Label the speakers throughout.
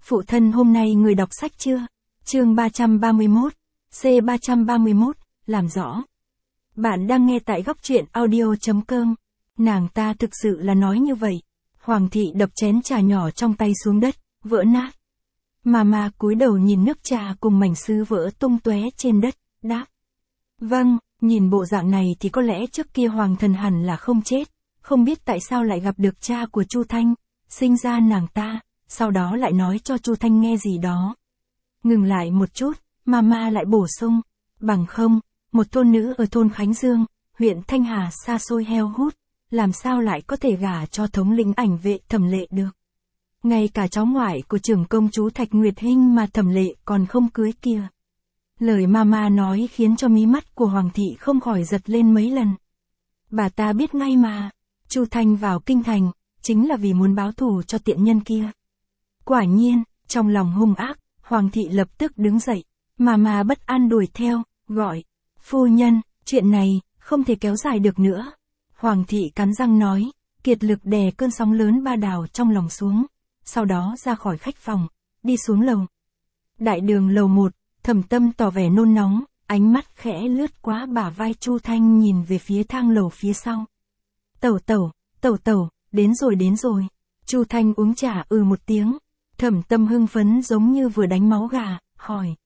Speaker 1: Phụ thân hôm nay người đọc sách chưa? Chương 331, C331, làm rõ. Bạn đang nghe tại góc truyện audio.com. Nàng ta thực sự là nói như vậy. Hoàng thị đập chén trà nhỏ trong tay xuống đất, vỡ nát. Mama cúi đầu nhìn nước trà cùng mảnh sứ vỡ tung tóe trên đất, đáp. Vâng, nhìn bộ dạng này thì có lẽ trước kia hoàng thần hẳn là không chết, không biết tại sao lại gặp được cha của Chu Thanh, sinh ra nàng ta, sau đó lại nói cho Chu Thanh nghe gì đó. Ngừng lại một chút, Mama lại bổ sung, bằng không, một thôn nữ ở thôn Khánh Dương, huyện Thanh Hà xa xôi heo hút, làm sao lại có thể gả cho thống lĩnh ảnh vệ Thẩm Lệ được. Ngay cả cháu ngoại của trưởng công chúa Thạch Nguyệt Hinh mà Thẩm Lệ còn không cưới kia. Lời Mama nói khiến cho mí mắt của Hoàng thị không khỏi giật lên mấy lần. Bà ta biết ngay mà, Chu Thanh vào kinh thành, chính là vì muốn báo thù cho tiện nhân kia. Quả nhiên, trong lòng hung ác, Hoàng thị lập tức đứng dậy, Mama bất an đuổi theo, gọi, phu nhân, chuyện này, không thể kéo dài được nữa. Hoàng thị cắn răng nói, kiệt lực đè cơn sóng lớn ba đào trong lòng xuống, sau đó ra khỏi khách phòng, đi xuống lầu. Đại đường lầu 1, Thẩm Tâm tỏ vẻ nôn nóng, ánh mắt khẽ lướt qua bả vai Chu Thanh nhìn về phía thang lầu phía sau. Tẩu, đến rồi. Chu Thanh uống trà một tiếng. Thẩm Tâm hưng phấn giống như vừa đánh máu gà, hỏi.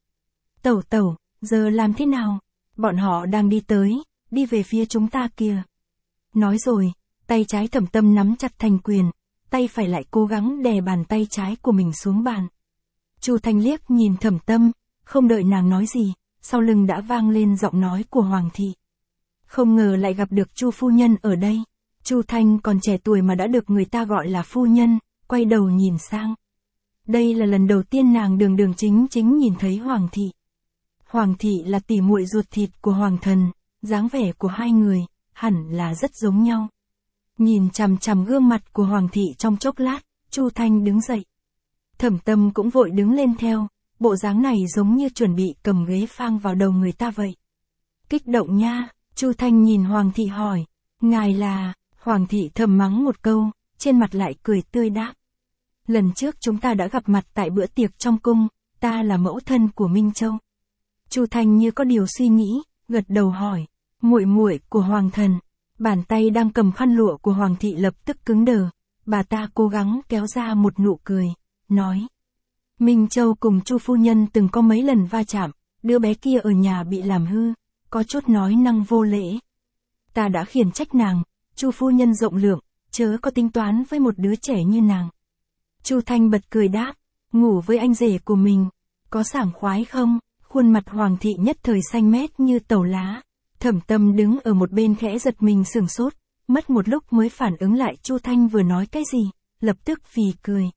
Speaker 1: Tẩu, giờ làm thế nào? Bọn họ đang đi tới, đi về phía chúng ta kìa. Nói rồi, tay trái Thẩm Tâm nắm chặt thành quyền, tay phải lại cố gắng đè bàn tay trái của mình xuống bàn. Chu Thanh liếc nhìn Thẩm Tâm, không đợi nàng nói gì, sau lưng đã vang lên giọng nói của Hoàng thị. Không ngờ lại gặp được Chu phu nhân ở đây. Chu Thanh còn trẻ tuổi mà đã được người ta gọi là phu nhân, quay đầu nhìn sang. Đây là lần đầu tiên nàng đường chính nhìn thấy Hoàng thị. Hoàng thị là tỉ muội ruột thịt của Hoàng thần, dáng vẻ của hai người, hẳn là rất giống nhau. Nhìn chằm chằm gương mặt của Hoàng thị trong chốc lát, Chu Thanh đứng dậy. Thẩm Tâm cũng vội đứng lên theo, bộ dáng này giống như chuẩn bị cầm ghế phang vào đầu người ta vậy. Kích động nha, Chu Thanh nhìn Hoàng thị hỏi, ngài là, Hoàng thị thầm mắng một câu, trên mặt lại cười tươi đáp. Lần trước chúng ta đã gặp mặt tại bữa tiệc trong cung, ta là mẫu thân của Minh Châu. Chu Thanh như có điều suy nghĩ, gật đầu hỏi, muội của Hoàng thần. Bàn tay đang cầm khăn lụa của Hoàng thị lập tức cứng đờ, bà ta cố gắng kéo ra một nụ cười, nói. Minh Châu cùng Chu phu nhân từng có mấy lần va chạm, đứa bé kia ở nhà bị làm hư, có chút nói năng vô lễ. Ta đã khiển trách nàng, Chu phu nhân rộng lượng, chớ có tính toán với một đứa trẻ như nàng. Chu Thanh bật cười đáp, ngủ với anh rể của mình, có sảng khoái không? Khuôn mặt Hoàng thị nhất thời xanh mét như tàu lá. Thẩm Tâm đứng ở một bên khẽ giật mình sửng sốt, mất một lúc mới phản ứng lại Chu Thanh vừa nói cái gì, lập tức phì cười.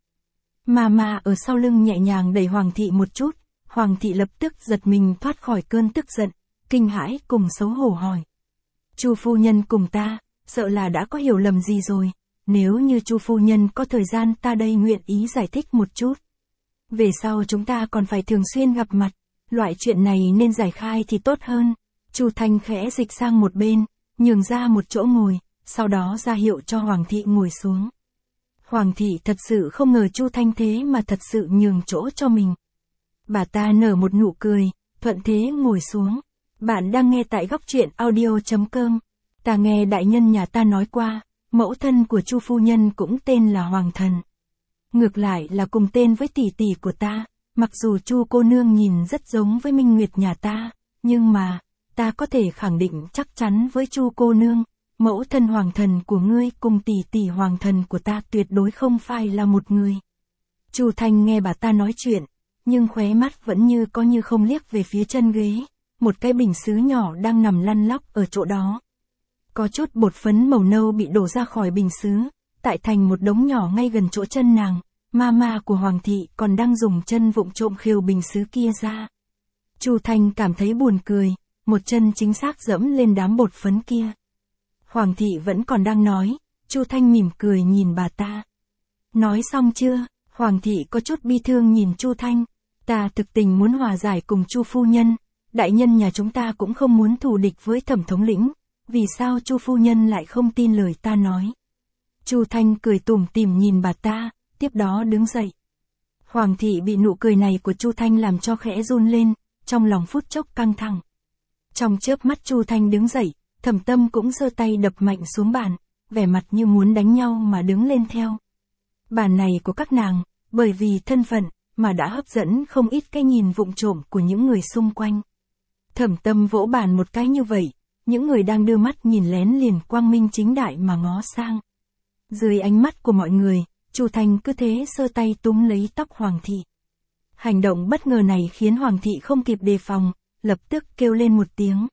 Speaker 1: Mama ở sau lưng nhẹ nhàng đẩy Hoàng thị một chút, Hoàng thị lập tức giật mình thoát khỏi cơn tức giận, kinh hãi cùng xấu hổ hỏi. Chu phu nhân cùng ta, sợ là đã có hiểu lầm gì rồi, nếu như Chu phu nhân có thời gian ta đây nguyện ý giải thích một chút. Về sau chúng ta còn phải thường xuyên gặp mặt, loại chuyện này nên giải khai thì tốt hơn. Chu Thanh khẽ dịch sang một bên, nhường ra một chỗ ngồi, sau đó ra hiệu cho Hoàng thị ngồi xuống. Hoàng thị thật sự không ngờ Chu Thanh thế mà thật sự nhường chỗ cho mình. Bà ta nở một nụ cười, thuận thế ngồi xuống. Bạn đang nghe tại góc truyện audio.com. Ta nghe đại nhân nhà ta nói qua, mẫu thân của Chu phu nhân cũng tên là Hoàng thần. Ngược lại là cùng tên với tỷ tỷ của ta, mặc dù Chu cô nương nhìn rất giống với Minh Nguyệt nhà ta, nhưng mà, ta có thể khẳng định chắc chắn với Chu cô nương, mẫu thân Hoàng thần của ngươi cùng tỷ tỷ Hoàng thần của ta tuyệt đối không phải là một người. Chu Thanh nghe bà ta nói chuyện, nhưng khóe mắt vẫn như có như không liếc về phía chân ghế, một cái bình sứ nhỏ đang nằm lăn lóc ở chỗ đó. Có chút bột phấn màu nâu bị đổ ra khỏi bình sứ, tại thành một đống nhỏ ngay gần chỗ chân nàng. Mama của Hoàng thị còn đang dùng chân vụng trộm khều bình sứ kia ra. Chu Thanh cảm thấy buồn cười, một chân chính xác dẫm lên đám bột phấn kia. Hoàng thị vẫn còn đang nói, Chu Thanh mỉm cười nhìn bà ta. Nói xong chưa? Hoàng thị có chút bi thương nhìn Chu Thanh. Ta thực tình muốn hòa giải cùng Chu phu nhân, đại nhân nhà chúng ta cũng không muốn thù địch với Thẩm thống lĩnh, vì sao Chu phu nhân lại không tin lời ta nói? Chu Thanh cười tủm tỉm nhìn bà ta, tiếp đó đứng dậy. Hoàng thị bị nụ cười này của Chu Thanh làm cho khẽ run lên, trong lòng phút chốc căng thẳng. Trong chớp mắt Chu Thanh đứng dậy, Thẩm Tâm cũng giơ tay đập mạnh xuống bàn, vẻ mặt như muốn đánh nhau mà đứng lên theo. Bàn này của các nàng, bởi vì thân phận, mà đã hấp dẫn không ít cái nhìn vụng trộm của những người xung quanh. Thẩm Tâm vỗ bàn một cái như vậy, những người đang đưa mắt nhìn lén liền quang minh chính đại mà ngó sang. Dưới ánh mắt của mọi người, Chu Thanh cứ thế giơ tay túm lấy tóc Hoàng thị. Hành động bất ngờ này khiến Hoàng thị không kịp đề phòng, lập tức kêu lên một tiếng.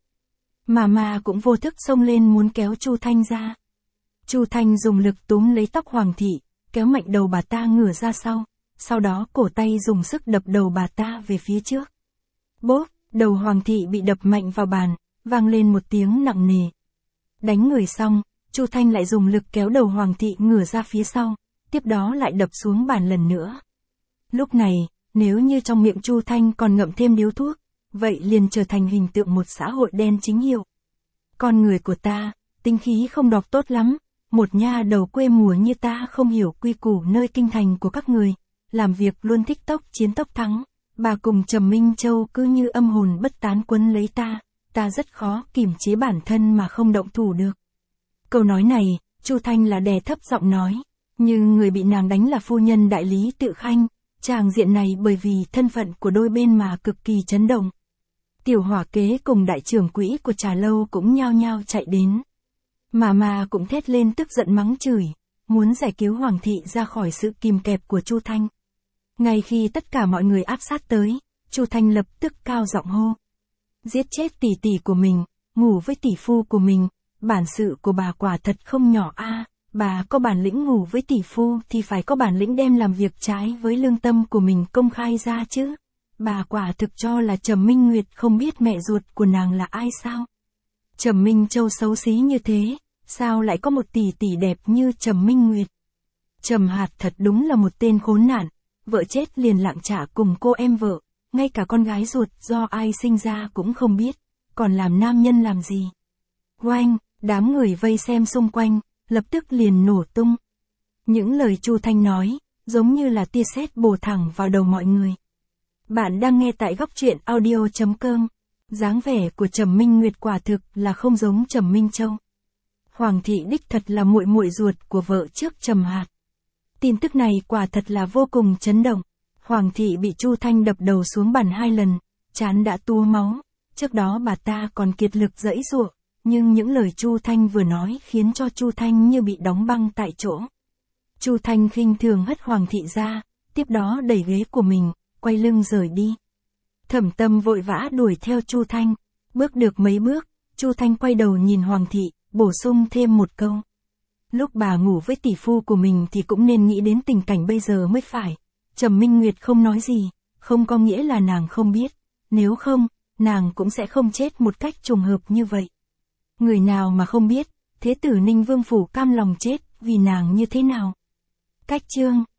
Speaker 1: Mà cũng vô thức xông lên muốn kéo Chu Thanh ra. Chu Thanh dùng lực túm lấy tóc Hoàng thị, kéo mạnh đầu bà ta ngửa ra sau đó cổ tay dùng sức đập đầu bà ta về phía trước. Bốp, đầu Hoàng thị bị đập mạnh vào bàn, vang lên một tiếng nặng nề. Đánh người xong, Chu Thanh lại dùng lực kéo đầu Hoàng thị ngửa ra phía sau, tiếp đó lại đập xuống bàn lần nữa. Lúc này, nếu như trong miệng Chu Thanh còn ngậm thêm điếu thuốc, vậy liền trở thành hình tượng một xã hội đen chính hiệu. Con người của ta, tính khí không đọc tốt lắm, một nha đầu quê mùa như ta không hiểu quy củ nơi kinh thành của các người, làm việc luôn thích tốc chiến tốc thắng, bà cùng Trầm Minh Châu cứ như âm hồn bất tán quấn lấy ta rất khó kiềm chế bản thân mà không động thủ được. Câu nói này, Chu Thanh là đè thấp giọng nói, nhưng người bị nàng đánh là phu nhân đại lý Tự Khanh, tràng diện này bởi vì thân phận của đôi bên mà cực kỳ chấn động. Tiểu Hỏa Kế cùng đại trưởng quỹ của trà lâu cũng nhao nhao chạy đến. Mà cũng thét lên tức giận mắng chửi, muốn giải cứu Hoàng thị ra khỏi sự kìm kẹp của Chu Thanh. Ngay khi tất cả mọi người áp sát tới, Chu Thanh lập tức cao giọng hô. Giết chết tỷ tỷ của mình, ngủ với tỷ phu của mình, bản sự của bà quả thật không nhỏ a. Bà có bản lĩnh ngủ với tỷ phu thì phải có bản lĩnh đem làm việc trái với lương tâm của mình công khai ra chứ. Bà quả thực cho là Trầm Minh Nguyệt không biết mẹ ruột của nàng là ai sao? Trầm Minh Châu xấu xí như thế, sao lại có một tỷ tỷ đẹp như Trầm Minh Nguyệt? Trầm Hạt thật đúng là một tên khốn nạn, vợ chết liền lạng trả cùng cô em vợ, ngay cả con gái ruột do ai sinh ra cũng không biết, còn làm nam nhân làm gì? Oanh, đám người vây xem xung quanh, lập tức liền nổ tung. Những lời Chu Thanh nói, giống như là tia sét bổ thẳng vào đầu mọi người. Bạn đang nghe tại góc truyện audio.com. Dáng vẻ của Trầm Minh Nguyệt quả thực là không giống Trầm Minh Châu. Hoàng thị đích thật là muội muội ruột của vợ trước Trầm Hạt. Tin tức này quả thật là vô cùng chấn động. Hoàng thị bị Chu Thanh đập đầu xuống bàn 2 lần, trán đã túa máu. Trước đó bà ta còn kiệt lực giãy giụa, nhưng những lời Chu Thanh vừa nói khiến cho Chu Thanh như bị đóng băng tại chỗ. Chu Thanh khinh thường hất Hoàng thị ra, tiếp đó đẩy ghế của mình, quay lưng rời đi. Thẩm Tâm vội vã đuổi theo Chu Thanh, bước được mấy bước, Chu Thanh quay đầu nhìn Hoàng thị, bổ sung thêm một câu. Lúc bà ngủ với tỷ phu của mình thì cũng nên nghĩ đến tình cảnh bây giờ mới phải. Trầm Minh Nguyệt không nói gì, không có nghĩa là nàng không biết, nếu không, nàng cũng sẽ không chết một cách trùng hợp như vậy. Người nào mà không biết, Thế tử Ninh Vương Phủ cam lòng chết vì nàng như thế nào? Cách chương